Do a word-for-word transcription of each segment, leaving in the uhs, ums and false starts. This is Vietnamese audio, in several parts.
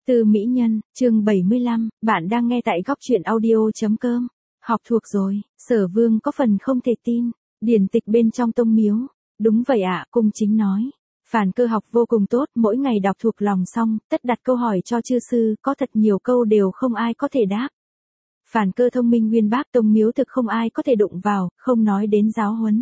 Từ Mỹ Nhân, chương bảy mươi lăm, bạn đang nghe tại góc truyện audio.com. Học thuộc rồi, Sở Vương có phần không thể tin, điển tịch bên trong tông miếu. Đúng vậy ạ, cung chính nói. Phản Cơ học vô cùng tốt, mỗi ngày đọc thuộc lòng xong, tất đặt câu hỏi cho chư sư, có thật nhiều câu đều không ai có thể đáp. Phản Cơ thông minh uyên bác, tông miếu thực không ai có thể đụng vào, không nói đến giáo huấn.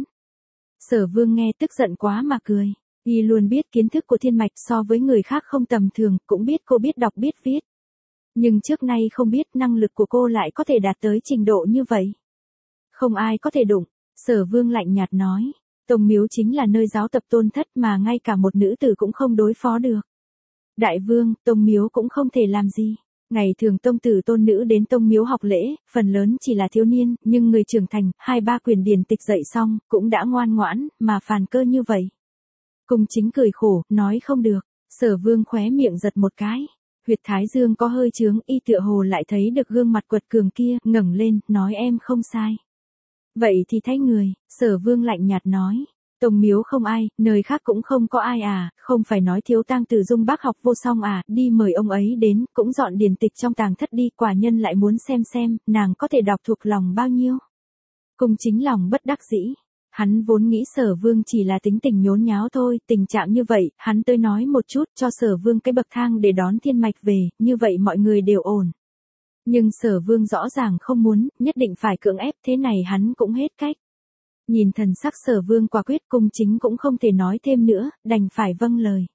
Sở Vương nghe tức giận quá mà cười. Y luôn biết kiến thức của Thiên Mạch so với người khác không tầm thường, cũng biết cô biết đọc biết viết. Nhưng trước nay không biết năng lực của cô lại có thể đạt tới trình độ như vậy. Không ai có thể đụng, Sở Vương lạnh nhạt nói. Tông miếu chính là nơi giáo tập tôn thất mà ngay cả một nữ tử cũng không đối phó được. Đại vương, tông miếu cũng không thể làm gì. Ngày thường tông tử tôn nữ đến tông miếu học lễ, phần lớn chỉ là thiếu niên, nhưng người trưởng thành, hai ba quyền điển tịch dạy xong, cũng đã ngoan ngoãn, mà Phàn Cơ như vậy. Cung chính cười khổ, nói không được. Sở Vương khóe miệng giật một cái. Huyệt thái dương có hơi chướng, y tựa hồ lại thấy được gương mặt quật cường kia, ngẩng lên, nói em không sai. Vậy thì thấy người, Sở Vương lạnh nhạt nói. Tông miếu không ai, nơi khác cũng không có ai à, không phải nói thiếu tang tử Dung bác học vô song à, đi mời ông ấy đến, cũng dọn điển tịch trong tàng thất đi, quả nhân lại muốn xem xem, nàng có thể đọc thuộc lòng bao nhiêu. Cung chính lòng bất đắc dĩ. Hắn vốn nghĩ Sở Vương chỉ là tính tình nhốn nháo thôi, tình trạng như vậy, hắn tới nói một chút cho Sở Vương cái bậc thang để đón Thiên Mạch về, như vậy mọi người đều ổn. Nhưng Sở Vương rõ ràng không muốn, nhất định phải cưỡng ép, thế này hắn cũng hết cách. Nhìn thần sắc Sở Vương quả quyết, cung chính cũng không thể nói thêm nữa, đành phải vâng lời.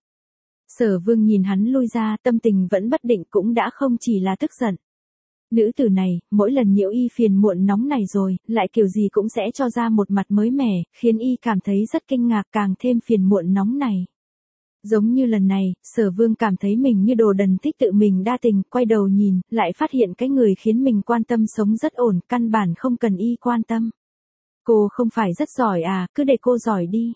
Sở Vương nhìn hắn lui ra, tâm tình vẫn bất định, cũng đã không chỉ là tức giận. Nữ tử này, mỗi lần nhiễu y phiền muộn nóng này rồi, lại kiểu gì cũng sẽ cho ra một mặt mới mẻ, khiến y cảm thấy rất kinh ngạc, càng thêm phiền muộn nóng này. Giống như lần này, Sở Vương cảm thấy mình như đồ đần thích tự mình đa tình, quay đầu nhìn, lại phát hiện cái người khiến mình quan tâm sống rất ổn, căn bản không cần y quan tâm. Cô không phải rất giỏi à, cứ để cô giỏi đi.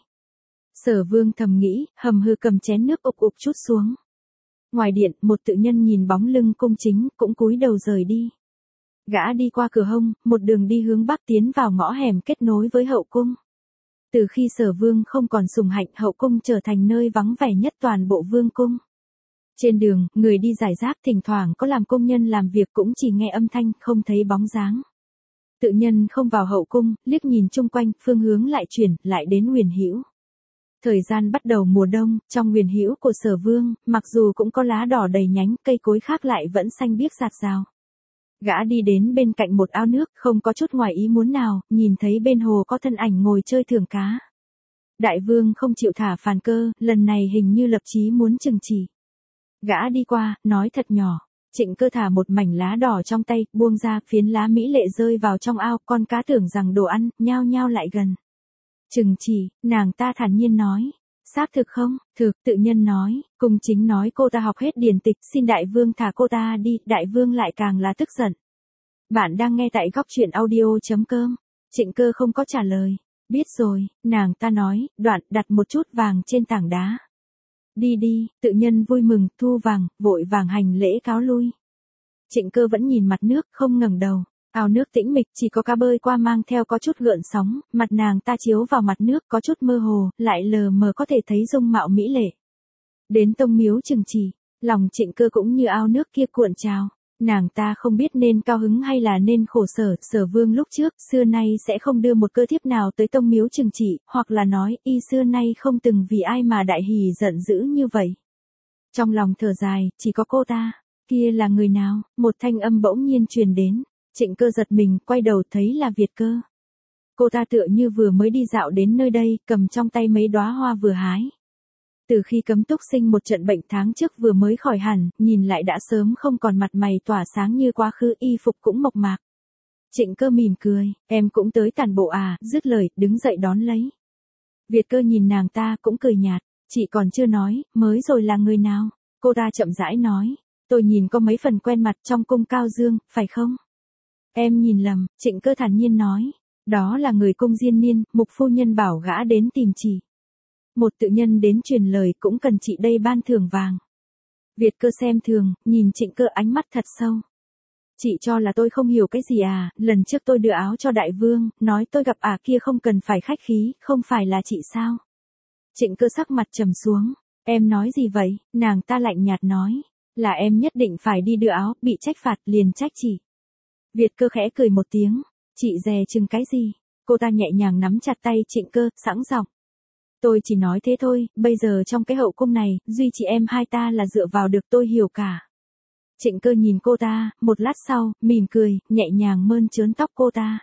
Sở Vương thầm nghĩ, hầm hừ cầm chén nước ục ục chút xuống. Ngoài điện, một tự nhân nhìn bóng lưng cung chính, cũng cúi đầu rời đi. Gã đi qua cửa hông, một đường đi hướng bắc tiến vào ngõ hẻm kết nối với hậu cung. Từ khi Sở Vương không còn sủng hạnh, hậu cung trở thành nơi vắng vẻ nhất toàn bộ vương cung. Trên đường, người đi rải rác, thỉnh thoảng có làm công nhân làm việc cũng chỉ nghe âm thanh, không thấy bóng dáng. Tự nhân không vào hậu cung, liếc nhìn chung quanh, phương hướng lại chuyển, lại đến Huyền Hữu. Thời gian bắt đầu mùa đông, trong Huyền Hữu của Sở Vương, mặc dù cũng có lá đỏ đầy nhánh, cây cối khác lại vẫn xanh biếc rạt rào. Gã đi đến bên cạnh một ao nước, không có chút ngoài ý muốn nào, nhìn thấy bên hồ có thân ảnh ngồi chơi thưởng cá. Đại vương không chịu thả Phàn Cơ, lần này hình như lập chí muốn trừng trị. Gã đi qua, nói thật nhỏ. Trịnh Cơ thả một mảnh lá đỏ trong tay, buông ra, phiến lá mỹ lệ rơi vào trong ao, con cá tưởng rằng đồ ăn, nhao nhao lại gần. Trừng chỉ, nàng ta thản nhiên nói. Xác thực không? Thực, tự nhân nói, cung chính nói cô ta học hết điển tịch, xin đại vương thả cô ta đi, đại vương lại càng là tức giận. Bạn đang nghe tại góc truyện audio.com. Trịnh Cơ không có trả lời. Biết rồi, nàng ta nói, đoạn, đặt một chút vàng trên tảng đá. Đi đi, tự nhân vui mừng, thu vàng, vội vàng hành lễ cáo lui. Trịnh Cơ vẫn nhìn mặt nước, không ngẩng đầu. Ao nước tĩnh mịch, chỉ có cá bơi qua mang theo có chút gợn sóng, mặt nàng ta chiếu vào mặt nước có chút mơ hồ, lại lờ mờ có thể thấy dung mạo mỹ lệ. Đến tông miếu trừng chỉ, lòng Trịnh Cơ cũng như ao nước kia cuộn trào. Nàng ta không biết nên cao hứng hay là nên khổ sở, Sở Vương lúc trước, xưa nay sẽ không đưa một cơ thiếp nào tới tông miếu trừng trị, hoặc là nói, y xưa nay không từng vì ai mà đại hỉ giận dữ như vậy. Trong lòng thở dài, chỉ có cô ta, kia là người nào, một thanh âm bỗng nhiên truyền đến, Trịnh Cơ giật mình, quay đầu thấy là Việt Cơ. Cô ta tựa như vừa mới đi dạo đến nơi đây, cầm trong tay mấy đóa hoa vừa hái. Từ khi Cấm Túc sinh một trận bệnh tháng trước vừa mới khỏi hẳn, nhìn lại đã sớm không còn mặt mày tỏa sáng như quá khứ, y phục cũng mộc mạc. Trịnh Cơ mỉm cười, em cũng tới tản bộ à, dứt lời, đứng dậy đón lấy. Việt Cơ nhìn nàng ta cũng cười nhạt, chị còn chưa nói, mới rồi là người nào? Cô ta chậm rãi nói, tôi nhìn có mấy phần quen mặt trong cung Cao Dương, phải không? Em nhìn lầm, Trịnh Cơ thản nhiên nói, đó là người cung Diên Niên, mục phu nhân bảo gã đến tìm chị. Một tự nhân đến truyền lời cũng cần chị đây ban thưởng vàng. Việt Cơ xem thường, nhìn Trịnh Cơ ánh mắt thật sâu. Chị cho là tôi không hiểu cái gì à, lần trước tôi đưa áo cho đại vương, nói tôi gặp à kia không cần phải khách khí, không phải là chị sao? Trịnh Cơ sắc mặt trầm xuống, em nói gì vậy, nàng ta lạnh nhạt nói. Là em nhất định phải đi đưa áo, bị trách phạt liền trách chị. Việt Cơ khẽ cười một tiếng, chị dè chừng cái gì? Cô ta nhẹ nhàng nắm chặt tay Trịnh Cơ, sẵn giọng. Tôi chỉ nói thế thôi, bây giờ trong cái hậu cung này, duy chị em hai ta là dựa vào được tôi hiểu cả. Trịnh Cơ nhìn cô ta, một lát sau, mỉm cười, nhẹ nhàng mơn trớn tóc cô ta.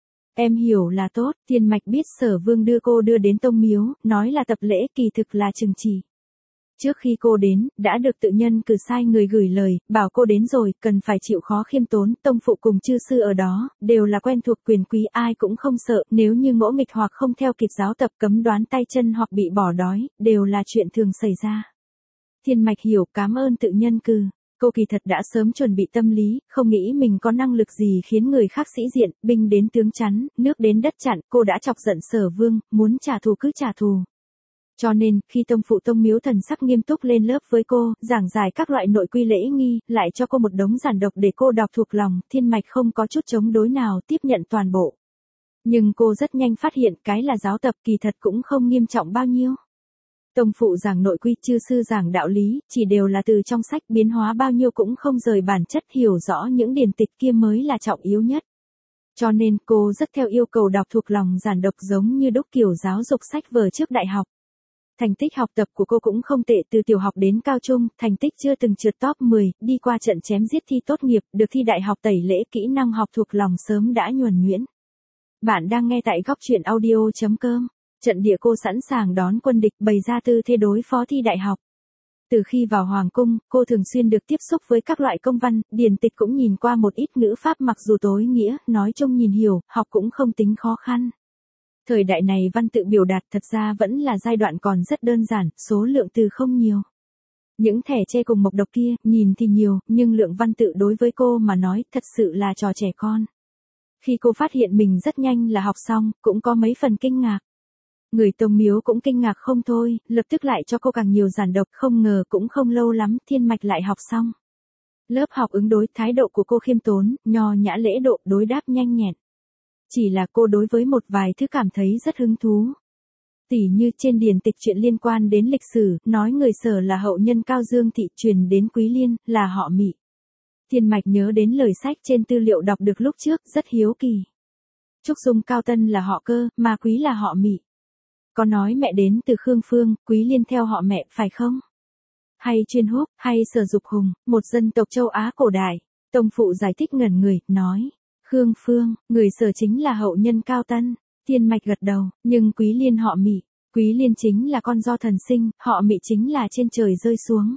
Em hiểu là tốt, Thiên Mạch biết Sở Vương đưa cô đưa đến Tông Miếu, nói là tập lễ kỳ thực là trừng trị. Trước khi cô đến, đã được tự nhân cử sai người gửi lời, bảo cô đến rồi, cần phải chịu khó khiêm tốn, tông phụ cùng chư sư ở đó, đều là quen thuộc quyền quý ai cũng không sợ, nếu như ngỗ nghịch hoặc không theo kịp giáo tập cấm đoán tay chân hoặc bị bỏ đói, đều là chuyện thường xảy ra. Thiên Mạch hiểu, cảm ơn tự nhân cử. Cô kỳ thật đã sớm chuẩn bị tâm lý, không nghĩ mình có năng lực gì khiến người khác sĩ diện, binh đến tướng chắn, nước đến đất chặn, cô đã chọc giận Sở Vương, muốn trả thù cứ trả thù. Cho nên, khi tông phụ Tông Miếu thần sắc nghiêm túc lên lớp với cô, giảng giải các loại nội quy lễ nghi, lại cho cô một đống giản độc để cô đọc thuộc lòng, Thiên Mạch không có chút chống đối nào tiếp nhận toàn bộ. Nhưng cô rất nhanh phát hiện cái là giáo tập kỳ thật cũng không nghiêm trọng bao nhiêu. Tông phụ giảng nội quy, chư sư giảng đạo lý, chỉ đều là từ trong sách, biến hóa bao nhiêu cũng không rời bản chất, hiểu rõ những điển tịch kia mới là trọng yếu nhất. Cho nên cô rất theo yêu cầu đọc thuộc lòng giản độc giống như đúc kiểu giáo dục sách vở trước đại học. Thành tích học tập của cô cũng không tệ, từ tiểu học đến cao trung, thành tích chưa từng trượt top mười, đi qua trận chém giết thi tốt nghiệp, được thi đại học tẩy lễ, kỹ năng học thuộc lòng sớm đã nhuần nhuyễn. Bạn đang nghe tại góc truyện audio chấm com. Trận địa cô sẵn sàng đón quân địch, bày ra tư thế đối phó thi đại học. Từ khi vào Hoàng cung, cô thường xuyên được tiếp xúc với các loại công văn, điển tịch cũng nhìn qua một ít ngữ pháp mặc dù tối nghĩa, nói chung nhìn hiểu, học cũng không tính khó khăn. Thời đại này văn tự biểu đạt thật ra vẫn là giai đoạn còn rất đơn giản, số lượng từ không nhiều. Những thẻ che cùng mộc độc kia, nhìn thì nhiều, nhưng lượng văn tự đối với cô mà nói thật sự là trò trẻ con. Khi cô phát hiện mình rất nhanh là học xong, cũng có mấy phần kinh ngạc. Người Tông Miếu cũng kinh ngạc không thôi, lập tức lại cho cô càng nhiều giản độc, không ngờ cũng không lâu lắm, Thiên Mạch lại học xong. Lớp học ứng đối, thái độ của cô khiêm tốn, nho nhã lễ độ, đối đáp nhanh nhẹn. Chỉ là cô đối với một vài thứ cảm thấy rất hứng thú. Tỉ như trên điển tịch chuyện liên quan đến lịch sử, nói người Sở là hậu nhân Cao Dương thị, truyền đến Quý Liên, là họ Mị. Thiên Mạch nhớ đến lời sách trên tư liệu đọc được lúc trước, rất hiếu kỳ. Trúc Dung Cao Tân là họ Cơ, mà Quý là họ Mị. Có nói mẹ đến từ Khương Phương, Quý Liên theo họ mẹ, phải không? Hay Chuyên Húc, hay Sở Dục Hùng, một dân tộc châu Á cổ đại. Tông phụ giải thích ngẩn người, nói. Khương Phương, người Sở chính là hậu nhân Cao Tân. Thiên Mạch gật đầu, nhưng Quý Liên họ Mị. Quý Liên chính là con do thần sinh, họ Mị chính là trên trời rơi xuống.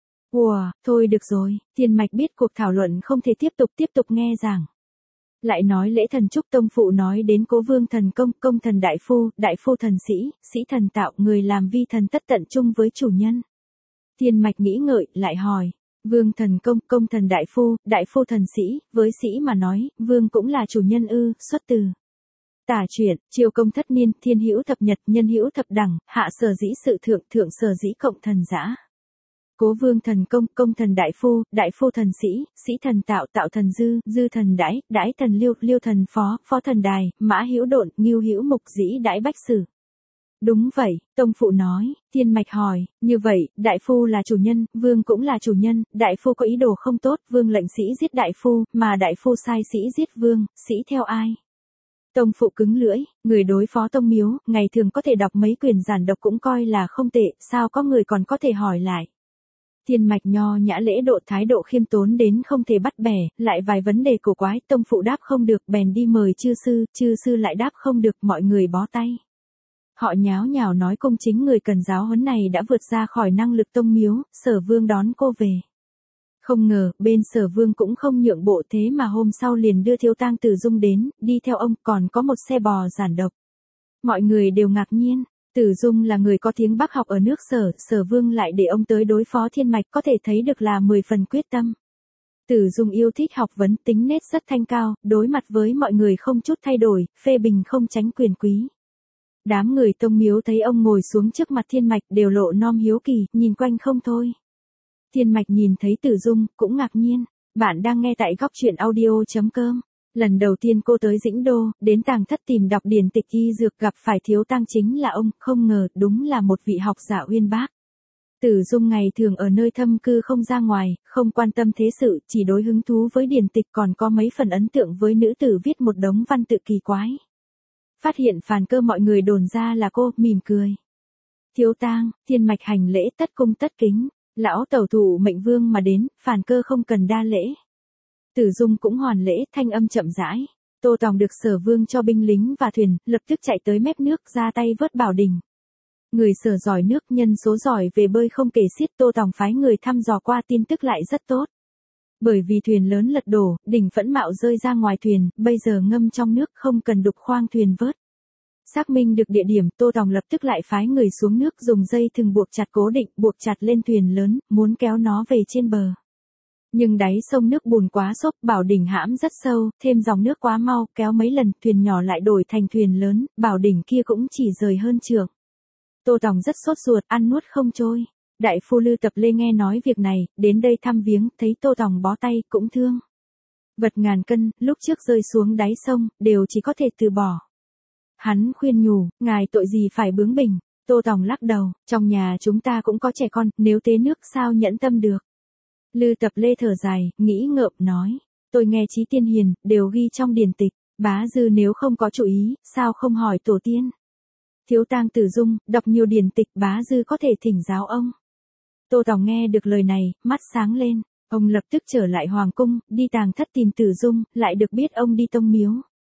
Ủa, thôi được rồi, Thiên Mạch biết cuộc thảo luận không thể tiếp tục tiếp tục nghe giảng. Lại nói lễ thần chúc tông phụ nói đến Cố Vương thần công, công thần đại phu, đại phu thần sĩ, sĩ thần tạo, người làm vi thần tất tận chung với chủ nhân. Thiên Mạch nghĩ ngợi, lại hỏi, Vương thần công, công thần đại phu, đại phu thần sĩ, với sĩ mà nói, Vương cũng là chủ nhân ư, xuất từ. Tả truyện, triều công thất niên, thiên hữu thập nhật, nhân hữu thập đẳng, hạ sở dĩ sự thượng, thượng sở dĩ cộng thần giã. Cố Vương thần công, công thần đại phu, đại phu thần sĩ, sĩ thần tạo, tạo thần dư, dư thần đãi, đãi thần liêu, liêu thần phó, phó thần đài, mã hữu độn, ngưu hữu mục, dĩ đãi bách sử. Đúng vậy, tông phụ nói. Thiên Mạch hỏi, như vậy, đại phu là chủ nhân, Vương cũng là chủ nhân, đại phu có ý đồ không tốt, Vương lệnh sĩ giết đại phu, mà đại phu sai sĩ giết Vương, sĩ theo ai? Tông phụ cứng lưỡi, người đối phó Tông Miếu, ngày thường có thể đọc mấy quyển giản độc cũng coi là không tệ, sao có người còn có thể hỏi lại. Thiên Mạch nho nhã lễ độ, thái độ khiêm tốn đến không thể bắt bẻ, lại vài vấn đề cổ quái, tông phụ đáp không được, bèn đi mời chư sư, chư sư lại đáp không được, mọi người bó tay. Họ nháo nhào nói công chính người cần giáo huấn này đã vượt ra khỏi năng lực Tông Miếu, Sở Vương đón cô về. Không ngờ, bên Sở Vương cũng không nhượng bộ, thế mà hôm sau liền đưa Thiếu Tang Tử Dung đến, đi theo ông, còn có một xe bò giản độc. Mọi người đều ngạc nhiên. Tử Dung là người có tiếng Bắc học ở nước Sở, Sở Vương lại để ông tới đối phó Thiên Mạch, có thể thấy được là mười phần quyết tâm. Tử Dung yêu thích học vấn, tính nết rất thanh cao, đối mặt với mọi người không chút thay đổi, phê bình không tránh quyền quý. Đám người Tông Miếu thấy ông ngồi xuống trước mặt Thiên Mạch đều lộ nom hiếu kỳ, nhìn quanh không thôi. Thiên Mạch nhìn thấy Tử Dung, cũng ngạc nhiên. Bạn đang nghe tại góc truyện audio chấm com. Lần đầu tiên cô tới Dĩnh Đô, đến tàng thất tìm đọc điển tịch y dược, gặp phải Thiếu Tang chính là ông, không ngờ, đúng là một vị học giả uyên bác. Tử Dung ngày thường ở nơi thâm cư không ra ngoài, không quan tâm thế sự, chỉ đối hứng thú với điển tịch, còn có mấy phần ấn tượng với nữ tử viết một đống văn tự kỳ quái. Phát hiện Phàn Cơ mọi người đồn ra là cô, mỉm cười. Thiếu tang, Thiên Mạch hành lễ tất cung tất kính, lão tẩu thủ mệnh vương mà đến, Phàn Cơ không cần đa lễ. Tử Dung cũng hoàn lễ, thanh âm chậm rãi. Tô Tòng được Sở Vương cho binh lính và thuyền, lập tức chạy tới mép nước, ra tay vớt Bảo Đình. Người Sở giỏi nước, nhân số giỏi về bơi không kể xiết, Tô Tòng phái người thăm dò qua, tin tức lại rất tốt. Bởi vì thuyền lớn lật đổ, Đình Phẫn Mạo rơi ra ngoài thuyền, bây giờ ngâm trong nước, không cần đục khoang thuyền vớt. Xác minh được địa điểm, Tô Tòng lập tức lại phái người xuống nước, dùng dây thừng buộc chặt cố định, buộc chặt lên thuyền lớn, muốn kéo nó về trên bờ. Nhưng đáy sông nước bùn quá xốp, Bảo Đỉnh hãm rất sâu, thêm dòng nước quá mau, kéo mấy lần, thuyền nhỏ lại đổi thành thuyền lớn, Bảo Đỉnh kia cũng chỉ rời hơn trượng. Tô Tòng rất sốt ruột, ăn nuốt không trôi. Đại phu Lư Tập Lê nghe nói việc này, đến đây thăm viếng, thấy Tô Tòng bó tay, cũng thương. Vật ngàn cân, lúc trước rơi xuống đáy sông, đều chỉ có thể từ bỏ. Hắn khuyên nhủ, ngài tội gì phải bướng bỉnh. Tô Tòng lắc đầu, trong nhà chúng ta cũng có trẻ con, nếu tế nước sao nhẫn tâm được. Lư Tập Lê thở dài, nghĩ ngợm nói, tôi nghe Chí Tiên Hiền, đều ghi trong điển tịch, bá dư nếu không có chủ ý, sao không hỏi tổ tiên. Thiếu tang Tử Dung, đọc nhiều điển tịch, bá dư có thể thỉnh giáo ông. Tô Tòng nghe được lời này, mắt sáng lên, ông lập tức trở lại hoàng cung, đi tàng thất tìm Tử Dung, lại được biết ông đi tông miếu.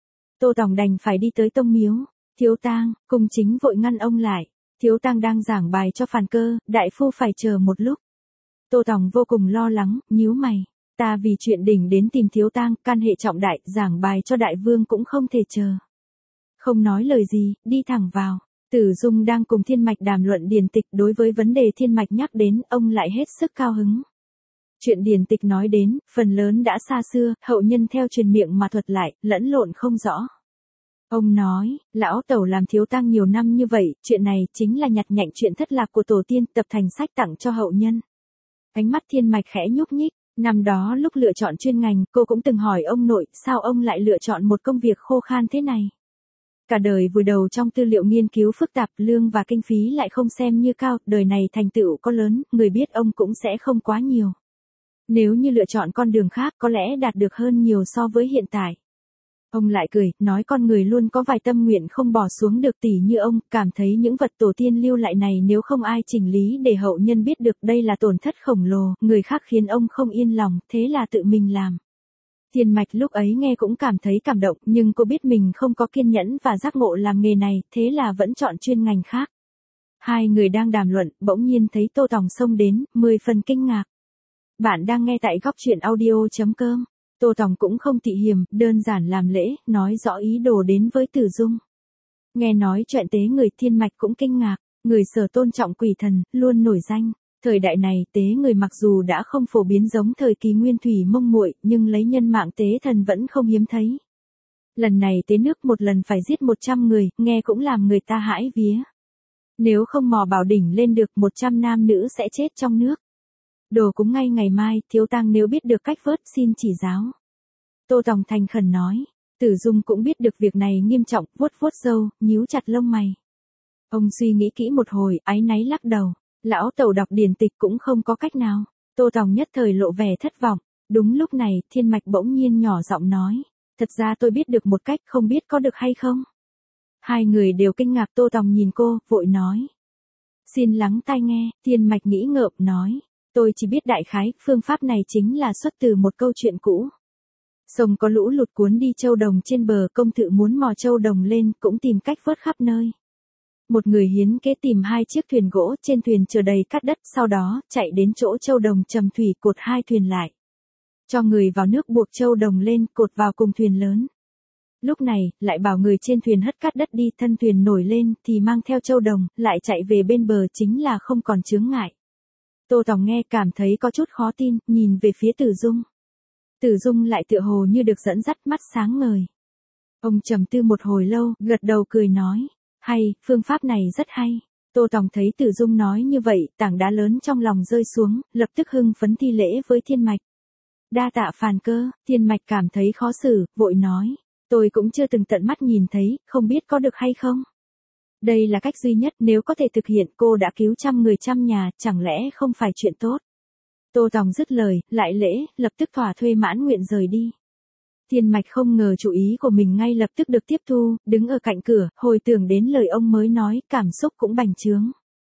Tô Tòng đành phải đi tới tông miếu, thiếu tang, cung chính vội ngăn ông lại, thiếu tang đang giảng bài cho Phàn Cơ, đại phu phải chờ một lúc. Tô Tòng vô cùng lo lắng, nhíu mày, ta vì chuyện đỉnh đến tìm thiếu tang, can hệ trọng đại, giảng bài cho đại vương cũng không thể chờ. Không nói lời gì, đi thẳng vào. Tử Dung đang cùng Thiên Mạch đàm luận điển tịch, đối với vấn đề Thiên Mạch nhắc đến, ông lại hết sức cao hứng. Chuyện điển tịch nói đến, phần lớn đã xa xưa, hậu nhân theo truyền miệng mà thuật lại, lẫn lộn không rõ. Ông nói, lão tẩu làm thiếu tang nhiều năm như vậy, chuyện này chính là nhặt nhạnh chuyện thất lạc của tổ tiên, tập thành sách tặng cho hậu nhân. Ánh mắt Thiên Mạch khẽ nhúc nhích, năm đó lúc lựa chọn chuyên ngành, cô cũng từng hỏi ông nội, sao ông lại lựa chọn một công việc khô khan thế này. Cả đời vùi đầu trong tư liệu nghiên cứu phức tạp, lương và kinh phí lại không xem như cao, đời này thành tựu có lớn, người biết ông cũng sẽ không quá nhiều. Nếu như lựa chọn con đường khác có lẽ đạt được hơn nhiều so với hiện tại. Ông lại cười, nói con người luôn có vài tâm nguyện không bỏ xuống được, tỷ như ông, cảm thấy những vật tổ tiên lưu lại này nếu không ai chỉnh lý để hậu nhân biết được, đây là tổn thất khổng lồ, người khác khiến ông không yên lòng, thế là tự mình làm. Thiên Mạch lúc ấy nghe cũng cảm thấy cảm động, nhưng cô biết mình không có kiên nhẫn và giác ngộ làm nghề này, thế là vẫn chọn chuyên ngành khác. Hai người đang đàm luận, bỗng nhiên thấy Tô Tòng xông đến, mười phần kinh ngạc. Bạn đang nghe tại góc truyện audio chấm com. Tô Tòng cũng không tị hiềm, đơn giản làm lễ, nói rõ ý đồ đến với Tử Dung. Nghe nói chuyện tế người, Thiên Mạch cũng kinh ngạc, người Sở tôn trọng quỷ thần, luôn nổi danh. Thời đại này, tế người mặc dù đã không phổ biến giống thời kỳ Nguyên Thủy Mông Muội, nhưng lấy nhân mạng tế thần vẫn không hiếm thấy. Lần này tế nước một lần phải giết một trăm người, nghe cũng làm người ta hãi vía. Nếu không mò Bảo Đỉnh lên được, một trăm nam nữ sẽ chết trong nước. Đồ cúng ngay ngày mai, thiếu tang nếu biết được cách vớt xin chỉ giáo. Tô Tòng thành khẩn nói, Tử Dung cũng biết được việc này nghiêm trọng, vuốt vuốt râu, nhíu chặt lông mày. Ông suy nghĩ kỹ một hồi, áy náy lắc đầu, lão tẩu đọc điển tịch cũng không có cách nào. Tô Tòng nhất thời lộ vẻ thất vọng. Đúng lúc này, Thiên Mạch bỗng nhiên nhỏ giọng nói, thật ra tôi biết được một cách, không biết có được hay không. Hai người đều kinh ngạc, Tô Tòng nhìn cô, vội nói. Xin lắng tai nghe, Thiên Mạch nghĩ ngợm nói. Tôi chỉ biết đại khái, phương pháp này chính là xuất từ một câu chuyện cũ. Sông có lũ lụt cuốn đi châu đồng trên bờ, công thự muốn mò châu đồng lên, cũng tìm cách vớt khắp nơi. Một người hiến kế tìm hai chiếc thuyền gỗ, trên thuyền chở đầy cát đất, sau đó, chạy đến chỗ châu đồng trầm thủy, cột hai thuyền lại. Cho người vào nước buộc châu đồng lên, cột vào cùng thuyền lớn. Lúc này, lại bảo người trên thuyền hất cát đất đi, thân thuyền nổi lên, thì mang theo châu đồng, lại chạy về bên bờ, chính là không còn chướng ngại. Tô Tòng nghe cảm thấy có chút khó tin, nhìn về phía Tử Dung. Tử Dung lại tựa hồ như được dẫn dắt, mắt sáng ngời. Ông trầm tư một hồi lâu, gật đầu cười nói, hay, phương pháp này rất hay. Tô Tòng thấy Tử Dung nói như vậy, tảng đá lớn trong lòng rơi xuống, lập tức hưng phấn thi lễ với Thiên Mạch. Đa tạ Phàn Cơ, Thiên Mạch cảm thấy khó xử, vội nói, tôi cũng chưa từng tận mắt nhìn thấy, không biết có được hay không. Đây là cách duy nhất, nếu có thể thực hiện, cô đã cứu trăm người trăm nhà, chẳng lẽ không phải chuyện tốt. Tô Tòng dứt lời, lại lễ, lập tức thỏa thuê mãn nguyện rời đi. Thiên Mạch không ngờ chủ ý của mình ngay lập tức được tiếp thu, đứng ở cạnh cửa, hồi tưởng đến lời ông mới nói, cảm xúc cũng bành trướng.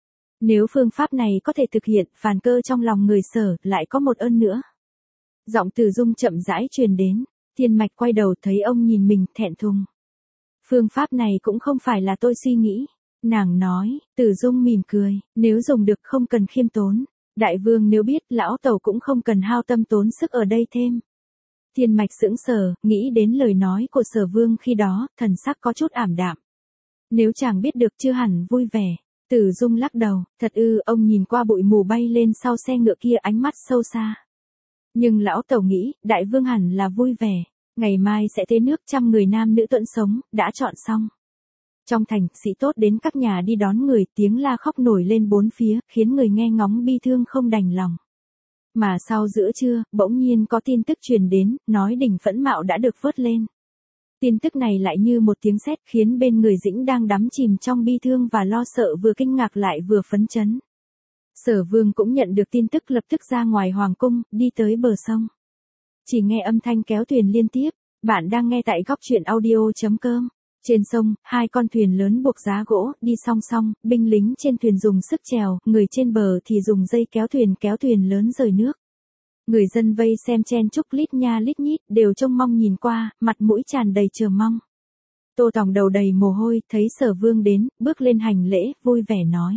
Nếu phương pháp này có thể thực hiện, phàn cơ trong lòng người Sở, lại có một ơn nữa. Giọng Từ Dung chậm rãi truyền đến, Thiên Mạch quay đầu thấy ông nhìn mình, thẹn thùng. Phương pháp này cũng không phải là tôi suy nghĩ. Nàng nói, Từ Dung mỉm cười, nếu dùng được không cần khiêm tốn. Đại vương nếu biết, lão tẩu cũng không cần hao tâm tốn sức ở đây thêm. Thiên Mạch sững sờ, nghĩ đến lời nói của Sở Vương khi đó, thần sắc có chút ảm đạm. Nếu chàng biết được chưa hẳn vui vẻ. Từ Dung lắc đầu, thật ư, ông nhìn qua bụi mù bay lên sau xe ngựa kia, ánh mắt sâu xa. Nhưng lão tẩu nghĩ, đại vương hẳn là vui vẻ. Ngày mai sẽ tế nước, trăm người nam nữ tuẫn sống, đã chọn xong. Trong thành, sĩ tốt đến các nhà đi đón người, tiếng la khóc nổi lên bốn phía, khiến người nghe ngóng bi thương không đành lòng. Mà sau giữa trưa, bỗng nhiên có tin tức truyền đến, nói đỉnh Phẫn Mạo đã được vớt lên. Tin tức này lại như một tiếng sét, khiến bên người Dĩnh đang đắm chìm trong bi thương và lo sợ vừa kinh ngạc lại vừa phấn chấn. Sở Vương cũng nhận được tin tức, lập tức ra ngoài hoàng cung, đi tới bờ sông. Chỉ nghe âm thanh kéo thuyền liên tiếp. Bạn đang nghe tại góc truyện audio chấm com. Trên sông, hai con thuyền lớn buộc giá gỗ, đi song song, binh lính trên thuyền dùng sức chèo, người trên bờ thì dùng dây kéo thuyền kéo thuyền lớn rời nước. Người dân vây xem chen chúc lít nha lít nhít, đều trông mong nhìn qua, mặt mũi tràn đầy chờ mong. Tô Tòng đầu đầy mồ hôi, thấy Sở Vương đến, bước lên hành lễ, vui vẻ nói.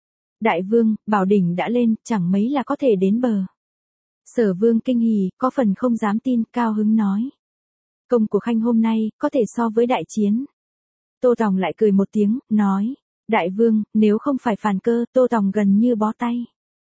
Đại vương, bảo đỉnh đã lên, chẳng mấy là có thể đến bờ. Sở Vương kinh hỉ, có phần không dám tin, cao hứng nói. Công của Khanh hôm nay, có thể so với đại chiến. Tô Tòng lại cười một tiếng, nói. Đại vương, nếu không phải phàn cơ, Tô Tòng gần như bó tay.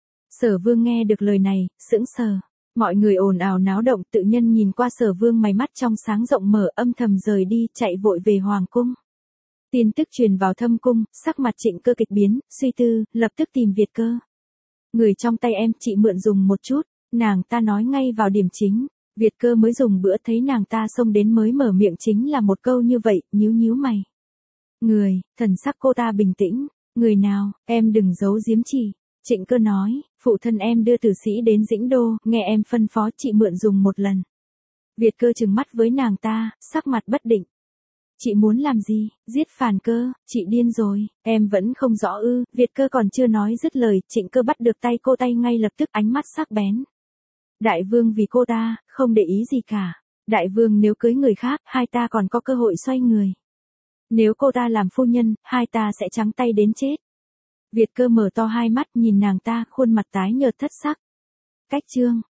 Sở Vương nghe được lời này, sững sờ. Mọi người ồn ào náo động, tự nhân nhìn qua Sở Vương mày mắt trong sáng rộng mở, âm thầm rời đi, chạy vội về hoàng cung. Tin tức truyền vào thâm cung, sắc mặt Trịnh Cơ kịch biến, suy tư, lập tức tìm Việt Cơ. Người trong tay em, chị mượn dùng một chút, nàng ta nói ngay vào điểm chính. Việt Cơ mới dùng bữa, thấy nàng ta xông đến mới mở miệng chính là một câu như vậy, nhíu nhíu mày. Người, thần sắc cô ta bình tĩnh, người nào, em đừng giấu giếm chị. Trịnh Cơ nói, phụ thân em đưa tử sĩ đến Dĩnh Đô, nghe em phân phó chị mượn dùng một lần. Việt Cơ trừng mắt với nàng ta, sắc mặt bất định. Chị muốn làm gì, giết Phàn Cơ, chị điên rồi, em vẫn không rõ ư. Việt Cơ còn chưa nói dứt lời, Trịnh Cơ bắt được tay cô tay ngay lập tức, ánh mắt sắc bén. Đại vương vì cô ta, không để ý gì cả. Đại vương nếu cưới người khác, hai ta còn có cơ hội xoay người. Nếu cô ta làm phu nhân, hai ta sẽ trắng tay đến chết. Việt Cơ mở to hai mắt nhìn nàng ta, khuôn mặt tái nhợt thất sắc. Cách chương.